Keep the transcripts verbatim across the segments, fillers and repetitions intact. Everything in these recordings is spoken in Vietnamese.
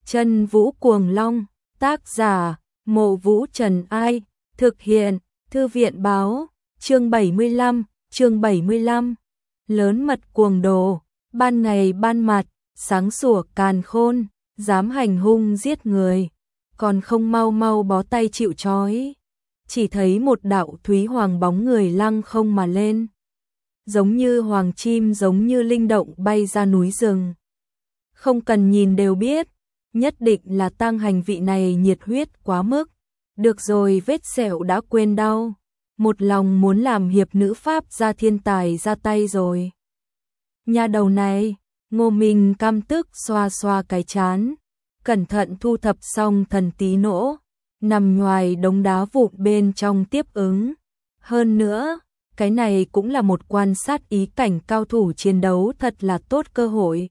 Chân Vũ Cuồng Long, tác giả, Mộ Vũ Trần Ai, thực hiện, Thư viện báo, chương bảy mươi lăm, chương bảy mươi lăm. Lớn mật cuồng đồ, ban ngày ban mặt, sáng sủa càn khôn, dám hành hung giết người, còn không mau mau bó tay chịu trói. Chỉ thấy một đạo thúy hoàng bóng người lăng không mà lên, giống như hoàng chim, giống như linh động bay ra núi rừng. Không cần nhìn đều biết, nhất định là Tăng Hành vị này nhiệt huyết quá mức. Được rồi, vết sẹo đã quên đau, một lòng muốn làm hiệp nữ pháp gia thiên tài ra tay rồi. Nhà đầu này, Ngô Minh căm tức xoa xoa cái chán, cẩn thận thu thập xong thần tí nỗ, nằm ngoài đống đá vụn bên trong tiếp ứng. Hơn nữa, cái này cũng là một quan sát ý cảnh cao thủ chiến đấu thật là tốt cơ hội.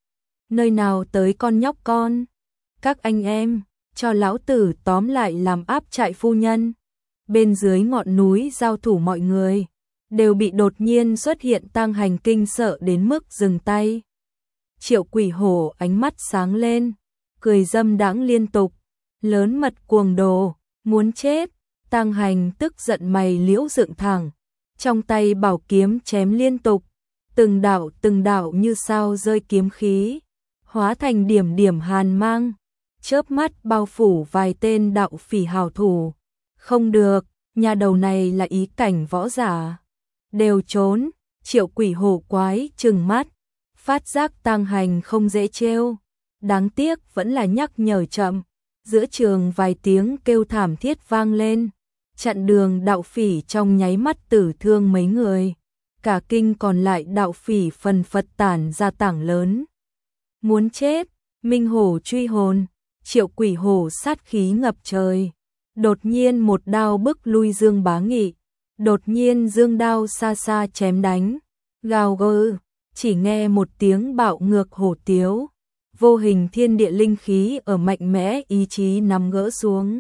Nơi nào tới con nhóc con, các anh em, cho lão tử tóm lại làm áp trại phu nhân. Bên dưới ngọn núi giao thủ mọi người đều bị đột nhiên xuất hiện Tăng Hành kinh sợ đến mức dừng tay. Triệu Quỷ Hổ ánh mắt sáng lên, cười dâm đãng liên tục, lớn mật cuồng đồ, muốn chết. Tăng Hành tức giận mày liễu dựng thẳng, trong tay bảo kiếm chém liên tục, từng đạo từng đạo như sao rơi kiếm khí, hóa thành điểm điểm hàn mang, chớp mắt bao phủ vài tên đạo phỉ hào thủ. Không được, nhà đầu này là ý cảnh võ giả. Đều trốn. Triệu Quỷ Hổ quái trừng mắt, phát giác Tăng Hành không dễ trêu. Đáng tiếc vẫn là nhắc nhở chậm. Giữa trường vài tiếng kêu thảm thiết vang lên, chặn đường đạo phỉ trong nháy mắt tử thương mấy người. Cả kinh còn lại đạo phỉ phần phật tản ra tảng lớn. Muốn chết, Minh Hổ truy hồn. Triệu Quỷ Hổ sát khí ngập trời, đột nhiên một đao bức lui Dương Bá Nghị, đột nhiên dương đao xa xa chém đánh, gào gừ, chỉ nghe một tiếng bạo ngược hổ tiếu, vô hình thiên địa linh khí ở mạnh mẽ ý chí nắm gỡ xuống,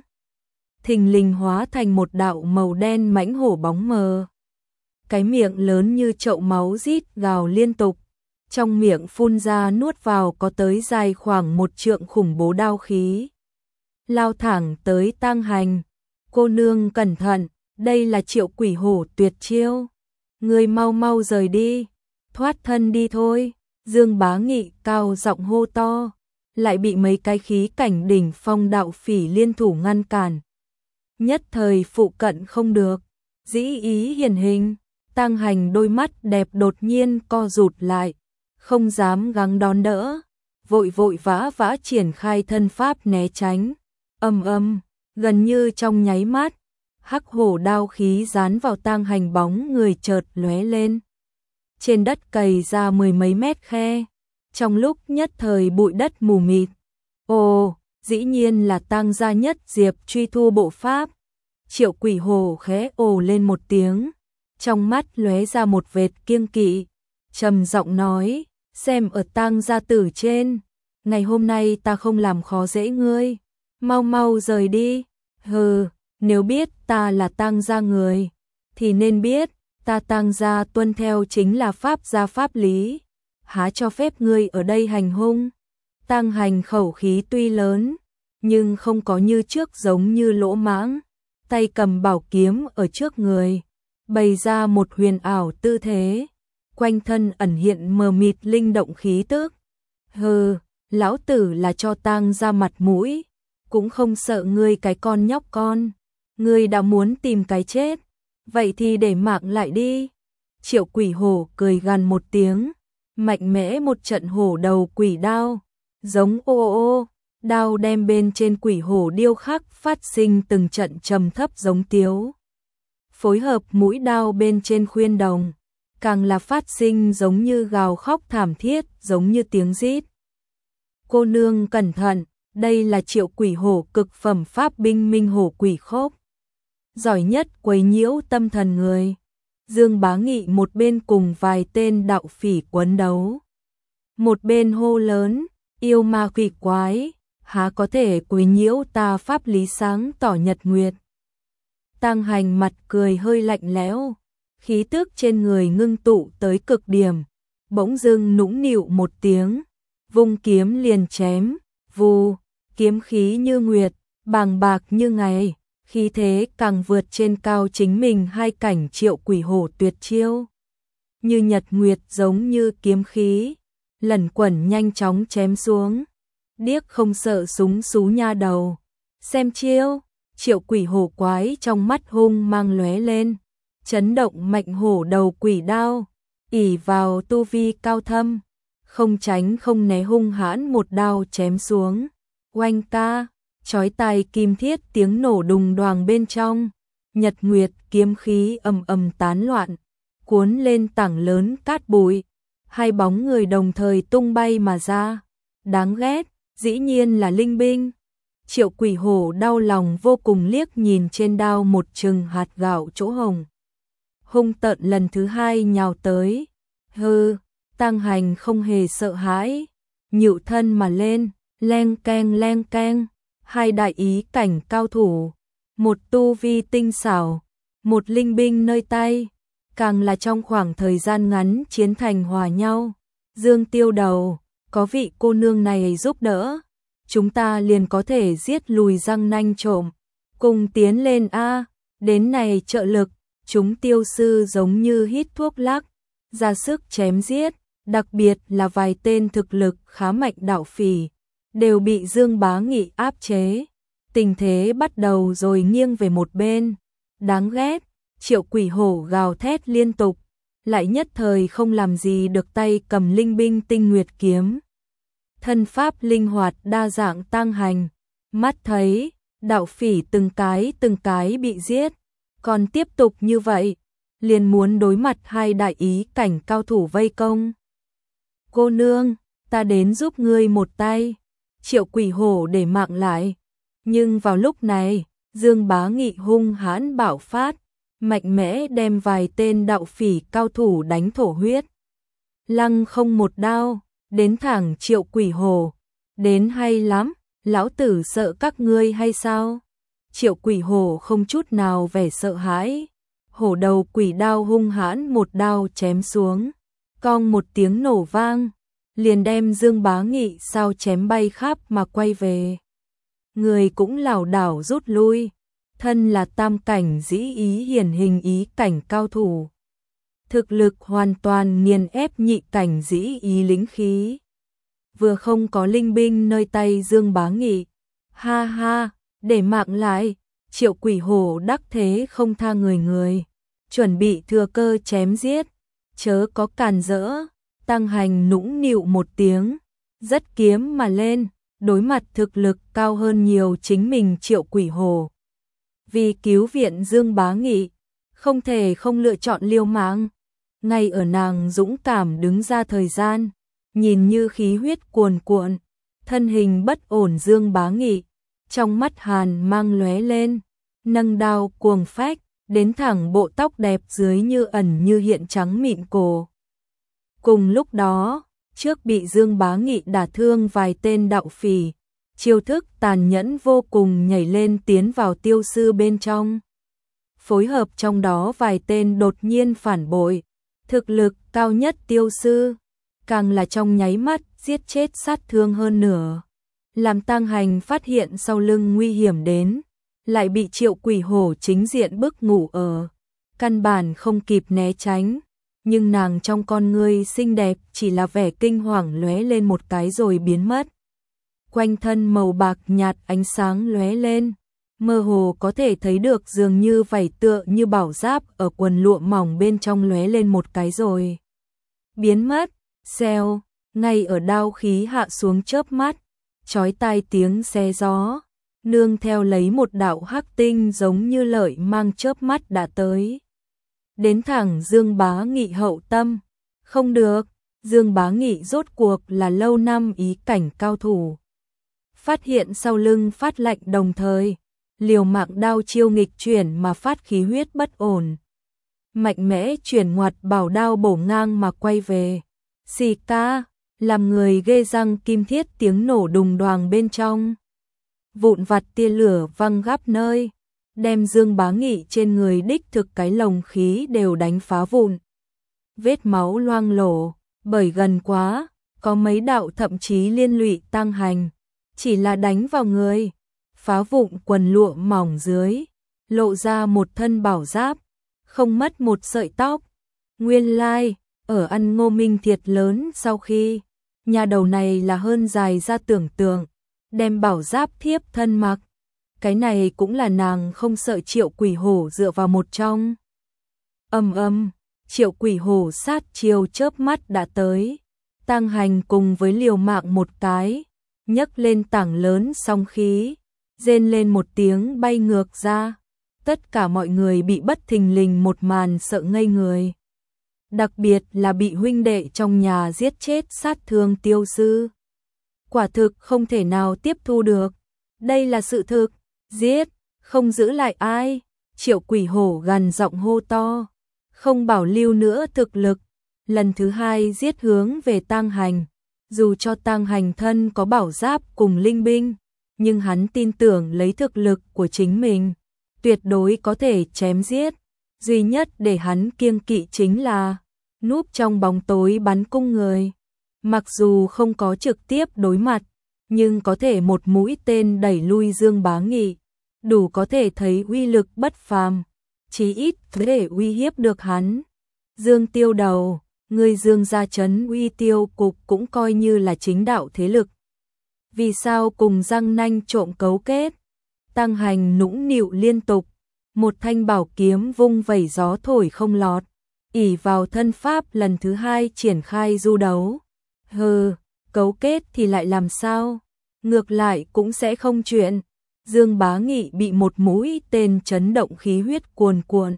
thình lình hóa thành một đạo màu đen mãnh hổ bóng mờ. Cái miệng lớn như chậu máu rít gào liên tục, trong miệng phun ra nuốt vào có tới dài khoảng một trượng khủng bố đao khí, lao thẳng tới Tăng Hành. Cô nương cẩn thận, đây là Triệu Quỷ Hổ tuyệt chiêu, người mau mau rời đi, thoát thân đi thôi. Dương Bá Nghị cao giọng hô to, lại bị mấy cái khí cảnh đỉnh phong đạo phỉ liên thủ ngăn cản. Nhất thời phụ cận không được, dĩ ý hiển hình. Tăng Hành đôi mắt đẹp đột nhiên co rụt lại, không dám gắng đón đỡ, vội vội vã vã triển khai thân pháp né tránh. Ầm ầm, gần như trong nháy mắt, hắc hổ đao khí dán vào Tăng Hành bóng người chợt lóe lên. Trên đất cày ra mười mấy mét khe, trong lúc nhất thời bụi đất mù mịt. Ồ, dĩ nhiên là Tăng gia nhất diệp truy thu bộ pháp. Triệu Quỷ Hổ khẽ ồ lên một tiếng, trong mắt lóe ra một vệt kiêng kỵ, trầm giọng nói, xem ở Tăng gia tử trên, ngày hôm nay ta không làm khó dễ ngươi, mau mau rời đi. Hừ, nếu biết ta là Tăng gia người, thì nên biết, ta Tăng gia tuân theo chính là pháp gia pháp lý, há cho phép ngươi ở đây hành hung. Tăng Hành khẩu khí tuy lớn, nhưng không có như trước giống như lỗ mãng, tay cầm bảo kiếm ở trước người, bày ra một huyền ảo tư thế, quanh thân ẩn hiện mờ mịt linh động khí tức. Hừ, lão tử là cho Tăng ra mặt mũi, cũng không sợ ngươi cái con nhóc con. Ngươi đã muốn tìm cái chết, vậy thì để mạng lại đi. Triệu Quỷ Hổ cười gằn một tiếng, mạnh mẽ một trận hổ đầu quỷ đao, giống ô ô ô, đao đem bên trên quỷ hổ điêu khắc phát sinh từng trận trầm thấp giống tiếu. Phối hợp mũi đao bên trên khuyên đồng, càng là phát sinh giống như gào khóc thảm thiết, giống như tiếng rít. Cô nương cẩn thận, đây là Triệu Quỷ Hổ cực phẩm pháp binh Minh Hổ Quỷ Khốc, giỏi nhất quấy nhiễu tâm thần người. Dương Bá Nghị một bên cùng vài tên đạo phỉ quấn đấu, một bên hô lớn, yêu ma quỷ quái, há có thể quấy nhiễu ta pháp lý sáng tỏ nhật nguyệt. Tăng Hành mặt cười hơi lạnh lẽo, khí tức trên người ngưng tụ tới cực điểm, bỗng dưng nũng nịu một tiếng, vung kiếm liền chém, Vù, kiếm khí như nguyệt, bàng bạc như ngày, khí thế càng vượt trên cao chính mình hai cảnh Triệu Quỷ Hổ tuyệt chiêu. Như nhật nguyệt giống như kiếm khí, lẩn quẩn nhanh chóng chém xuống. Điếc không sợ súng xú nha đầu. Xem chiêu, Triệu Quỷ Hổ quái trong mắt hung mang lóe lên, chấn động mạnh hổ đầu quỷ đao, ỷ vào tu vi cao thâm, không tránh không né hung hãn một đao chém xuống. Oanh ca, chói tai kim thiết tiếng nổ đùng đoàng bên trong, nhật nguyệt kiếm khí ầm ầm tán loạn, cuốn lên tảng lớn cát bụi, hai bóng người đồng thời tung bay mà ra. Đáng ghét, dĩ nhiên là linh binh. Triệu Quỷ Hổ đau lòng vô cùng liếc nhìn trên đao một chừng hạt gạo chỗ hồng. Hung tợn lần thứ hai nhào tới. Hừ, Tăng Hành không hề sợ hãi, nhựu thân mà lên, leng keng leng keng, hai đại ý cảnh cao thủ, một tu vi tinh xảo, một linh binh nơi tay, càng là trong khoảng thời gian ngắn chiến thành hòa nhau. Dương Tiêu Đầu, có vị cô nương này giúp đỡ, chúng ta liền có thể giết lùi răng nanh trộm, cùng tiến lên a. Đến này trợ lực, chúng tiêu sư giống như hít thuốc lắc, ra sức chém giết, đặc biệt là vài tên thực lực khá mạnh đạo phỉ, đều bị Dương Bá Nghị áp chế. Tình thế bắt đầu rồi nghiêng về một bên. Đáng ghét, Triệu Quỷ Hổ gào thét liên tục, lại nhất thời không làm gì được tay cầm linh binh tinh nguyệt kiếm. Thân pháp linh hoạt đa dạng Tăng Hành, mắt thấy đạo phỉ từng cái từng cái bị giết, còn tiếp tục như vậy, liền muốn đối mặt hai đại ý cảnh cao thủ vây công. Cô nương, ta đến giúp ngươi một tay. Triệu Quỷ Hổ để mạng lại. Nhưng vào lúc này, Dương Bá Nghị hung hãn bạo phát, mạnh mẽ đem vài tên đạo phỉ cao thủ đánh thổ huyết. Lăng không một đao, đến thẳng Triệu Quỷ Hổ. Đến hay lắm, lão tử sợ các ngươi hay sao? Triệu Quỷ Hổ không chút nào vẻ sợ hãi. Hổ đầu quỷ đao hung hãn một đao chém xuống. Cong một tiếng nổ vang, liền đem Dương Bá Nghị sao chém bay khắp mà quay về. Người cũng lảo đảo rút lui, thân là tam cảnh dĩ ý hiển hình ý cảnh cao thủ. Thực lực hoàn toàn nghiền ép nhị cảnh dĩ ý lính khí. Vừa không có linh binh nơi tay Dương Bá Nghị. Ha ha, để mạng lại, Triệu Quỷ Hổ đắc thế không tha người người. Chuẩn bị thừa cơ chém giết, chớ có càn rỡ. Tăng Hành nũng nịu một tiếng, dất kiếm mà lên, đối mặt thực lực cao hơn nhiều chính mình Triệu Quỷ Hổ. Vì cứu viện Dương Bá Nghị, không thể không lựa chọn liều mạng. Ngay ở nàng dũng cảm đứng ra thời gian, nhìn như khí huyết cuồn cuộn, thân hình bất ổn Dương Bá Nghị, trong mắt hàn mang lóe lên, nâng đao cuồng phách, đến thẳng bộ tóc đẹp dưới như ẩn như hiện trắng mịn cổ. Cùng lúc đó, trước bị Dương Bá Nghị đả thương vài tên đạo phỉ, chiêu thức tàn nhẫn vô cùng nhảy lên tiến vào tiêu sư bên trong. Phối hợp trong đó vài tên đột nhiên phản bội, thực lực cao nhất tiêu sư, càng là trong nháy mắt giết chết sát thương hơn nửa. Làm Tăng Hành phát hiện sau lưng nguy hiểm đến, lại bị Triệu Quỷ Hổ chính diện bức ngủ ở, căn bản không kịp né tránh. Nhưng nàng trong con ngươi xinh đẹp chỉ là vẻ kinh hoàng lóe lên một cái rồi biến mất. Quanh thân màu bạc nhạt ánh sáng lóe lên, mơ hồ có thể thấy được dường như vảy tựa như bảo giáp ở quần lụa mỏng bên trong lóe lên một cái rồi biến mất. Xèo, ngay ở đao khí hạ xuống chớp mắt, chói tai tiếng xé gió, nương theo lấy một đạo hắc tinh giống như lợi mang chớp mắt đã tới. Đến thẳng Dương Bá Nghị hậu tâm. Không được, Dương Bá Nghị rốt cuộc là lâu năm ý cảnh cao thủ. Phát hiện sau lưng phát lạnh đồng thời, liều mạng đao chiêu nghịch chuyển mà phát khí huyết bất ổn. Mạnh mẽ chuyển ngoặt bảo đao bổ ngang mà quay về. Xì ca, làm người ghê răng kim thiết tiếng nổ đùng đoàng bên trong. Vụn vặt tia lửa văng khắp nơi, đem Dương Bá Nghị trên người đích thực cái lồng khí đều đánh phá vụn. Vết máu loang lổ, bởi gần quá, có mấy đạo thậm chí liên lụy Tăng Hành. chỉ là đánh vào người, phá vụn quần lụa mỏng dưới, lộ ra một thân bảo giáp, không mất một sợi tóc. Nguyên lai, like, ở ăn Ngô Minh thiệt lớn sau khi, nhà đầu này là hơn dài ra tưởng tượng, đem bảo giáp thiếp thân mặc. Cái này cũng là nàng không sợ Triệu Quỷ Hổ dựa vào một trong. Ầm ầm, Triệu Quỷ Hổ sát chiêu chớp mắt đã tới. Tăng Hành cùng với liều mạng một cái, nhấc lên tảng lớn song khí, rên lên một tiếng bay ngược ra. Tất cả mọi người bị bất thình lình một màn sợ ngây người. Đặc biệt là bị huynh đệ trong nhà giết chết sát thương Tiêu sư. Quả thực không thể nào tiếp thu được. Đây là sự thực, giết, không giữ lại ai. Triệu Quỷ Hổ gằn giọng hô to, không bảo lưu nữa thực lực. Lần thứ hai giết hướng về Tăng Hành. Dù cho Tăng Hành thân có bảo giáp cùng linh binh, nhưng hắn tin tưởng lấy thực lực của chính mình, tuyệt đối có thể chém giết. Duy nhất để hắn kiêng kỵ chính là núp trong bóng tối bắn cung người. Mặc dù không có trực tiếp đối mặt, nhưng có thể một mũi tên đẩy lui Dương Bá Nghị, đủ có thể thấy uy lực bất phàm, chí ít để uy hiếp được hắn. Dương Tiêu đầu, người Dương gia trấn uy Tiêu cục cũng coi như là chính đạo thế lực. Vì sao cùng răng nanh trộm cấu kết? Tăng Hành nũng nịu liên tục, một thanh bảo kiếm vung vẩy gió thổi không lọt, ỷ vào thân pháp lần thứ hai triển khai du đấu. Hừ, cấu kết thì lại làm sao? Ngược lại cũng sẽ không chuyện. Dương Bá Nghị bị một mũi tên chấn động khí huyết cuồn cuộn.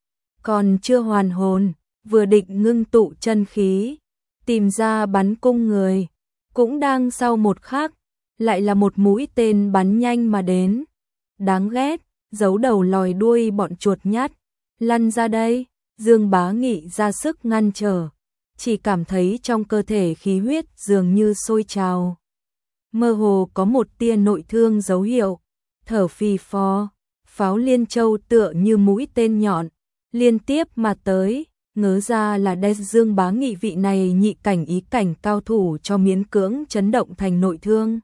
Còn chưa hoàn hồn, vừa định ngưng tụ chân khí, tìm ra bắn cung người, cũng đang sau một khắc, lại là một mũi tên bắn nhanh mà đến. Đáng ghét, giấu đầu lòi đuôi bọn chuột nhắt, lăn ra đây. Dương Bá Nghị ra sức ngăn trở, chỉ cảm thấy trong cơ thể khí huyết dường như sôi trào. Mơ hồ có một tia nội thương dấu hiệu, thở phì phò, pháo liên châu tựa như mũi tên nhọn, liên tiếp mà tới, ngớ ra là đe Dương Bá Nghị vị này nhị cảnh ý cảnh cao thủ cho miễn cưỡng chấn động thành nội thương.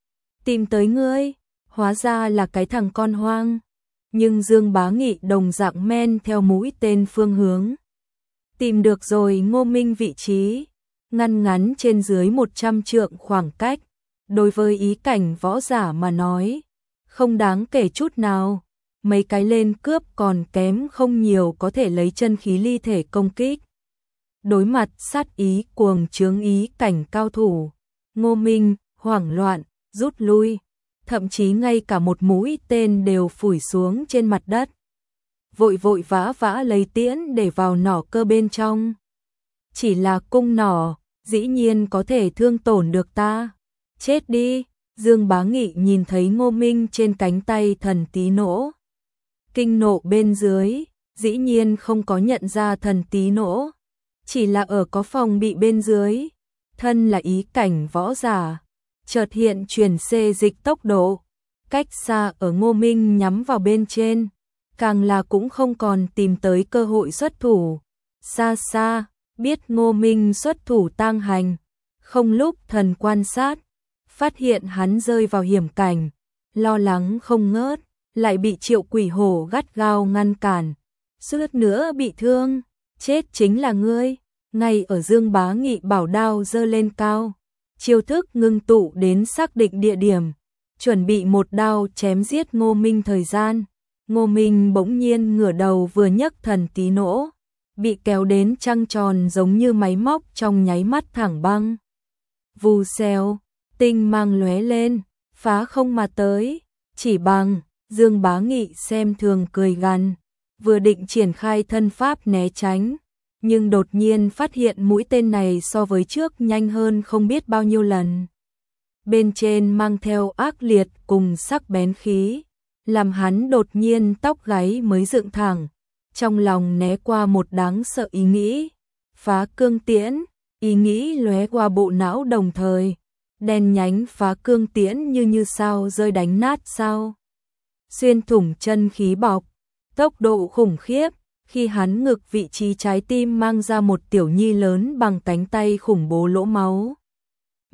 Tìm tới ngươi, hóa ra là cái thằng con hoang. Nhưng Dương Bá Nghị đồng dạng men theo mũi tên phương hướng. Tìm được rồi Ngô Minh vị trí, ngăn ngắn trên dưới một trăm trượng khoảng cách. Đối với ý cảnh võ giả mà nói, không đáng kể chút nào. Mấy cái lên cướp còn kém không nhiều có thể lấy chân khí ly thể công kích. Đối mặt sát ý cuồng chướng ý cảnh cao thủ, Ngô Minh hoảng loạn, rút lui. Thậm chí ngay cả một mũi tên đều phủi xuống trên mặt đất. Vội vội vã vã lấy tiễn để vào nỏ cơ bên trong. Chỉ là cung nỏ, dĩ nhiên có thể thương tổn được ta. Chết đi, Dương Bá Nghị nhìn thấy Ngô Minh trên cánh tay thần tí nỗ. Kinh nộ bên dưới, dĩ nhiên không có nhận ra thần tí nỗ. Chỉ là ở có phòng bị bên dưới, thân là ý cảnh võ giả. Chợt hiện chuyển xê dịch tốc độ, cách xa ở Ngô Minh nhắm vào bên trên, càng là cũng không còn tìm tới cơ hội xuất thủ. Xa xa, biết Ngô Minh xuất thủ Tăng Hành, không lúc thần quan sát, phát hiện hắn rơi vào hiểm cảnh, lo lắng không ngớt, lại bị Triệu Quỷ Hổ gắt gao ngăn cản, suýt nữa bị thương, chết chính là ngươi. Ngay ở Dương Bá Nghị bảo đao giơ lên cao, chiêu thức ngưng tụ đến xác định địa điểm, chuẩn bị một đao chém giết Ngô Minh thời gian. Ngô Minh bỗng nhiên ngửa đầu vừa nhấc thần tí nỗ, bị kéo đến trăng tròn giống như máy móc trong nháy mắt thẳng băng. Vù xèo, tinh mang lóe lên, phá không mà tới, chỉ bằng. Dương Bá Nghị xem thường cười gằn, vừa định triển khai thân pháp né tránh, nhưng đột nhiên phát hiện mũi tên này so với trước nhanh hơn không biết bao nhiêu lần. Bên trên mang theo ác liệt cùng sắc bén khí, làm hắn đột nhiên tóc gáy mới dựng thẳng, trong lòng né qua một đáng sợ ý nghĩ, phá cương tiễn, ý nghĩ lóe qua bộ não đồng thời, đen nhánh phá cương tiễn như như sao rơi đánh nát sao. Xuyên thủng chân khí bọc, tốc độ khủng khiếp, khi hắn ngực vị trí trái tim mang ra một tiểu nhi lớn bằng cánh tay khủng bố lỗ máu.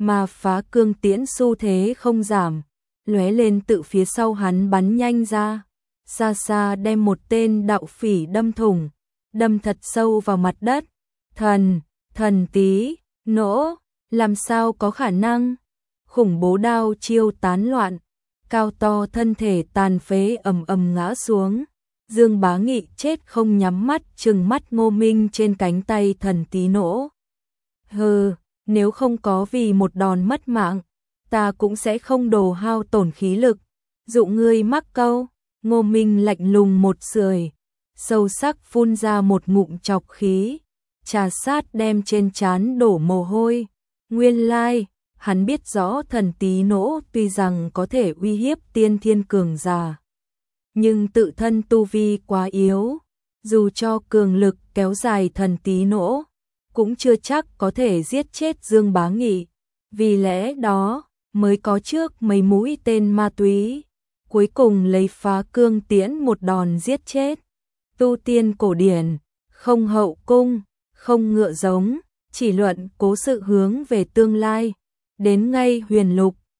mà phá cương tiễn xu thế không giảm, lóe lên tự phía sau hắn bắn nhanh ra, xa xa đem một tên đạo phỉ đâm thủng, đâm thật sâu vào mặt đất. Thần, thần tí, nỗ, làm sao có khả năng? Khủng bố đao chiêu tán loạn, cao to thân thể tàn phế ầm ầm ngã xuống. Dương Bá Nghị chết không nhắm mắt, trừng mắt Ngô Minh trên cánh tay thần tí nỗ. Hừ, nếu không có vì một đòn mất mạng, ta cũng sẽ không đồ hao tổn khí lực. Dụ ngươi mắc câu. Ngô Minh lạnh lùng một sưởi, sâu sắc phun ra một ngụm chọc khí, trà sát đem trên trán đổ mồ hôi. Nguyên lai, hắn biết rõ thần tí nỗ tuy rằng có thể uy hiếp tiên thiên cường giả, nhưng tự thân tu vi quá yếu, dù cho cường lực kéo dài thần tí nỗ, cũng chưa chắc có thể giết chết Dương Bá Nghị. Vì lẽ đó, mới có trước mấy mũi tên ma túy, cuối cùng lấy phá cương tiễn một đòn giết chết. Tu tiên cổ điển, không hậu cung, không ngựa giống, chỉ luận cố sự hướng về tương lai. Đến ngay huyền lục,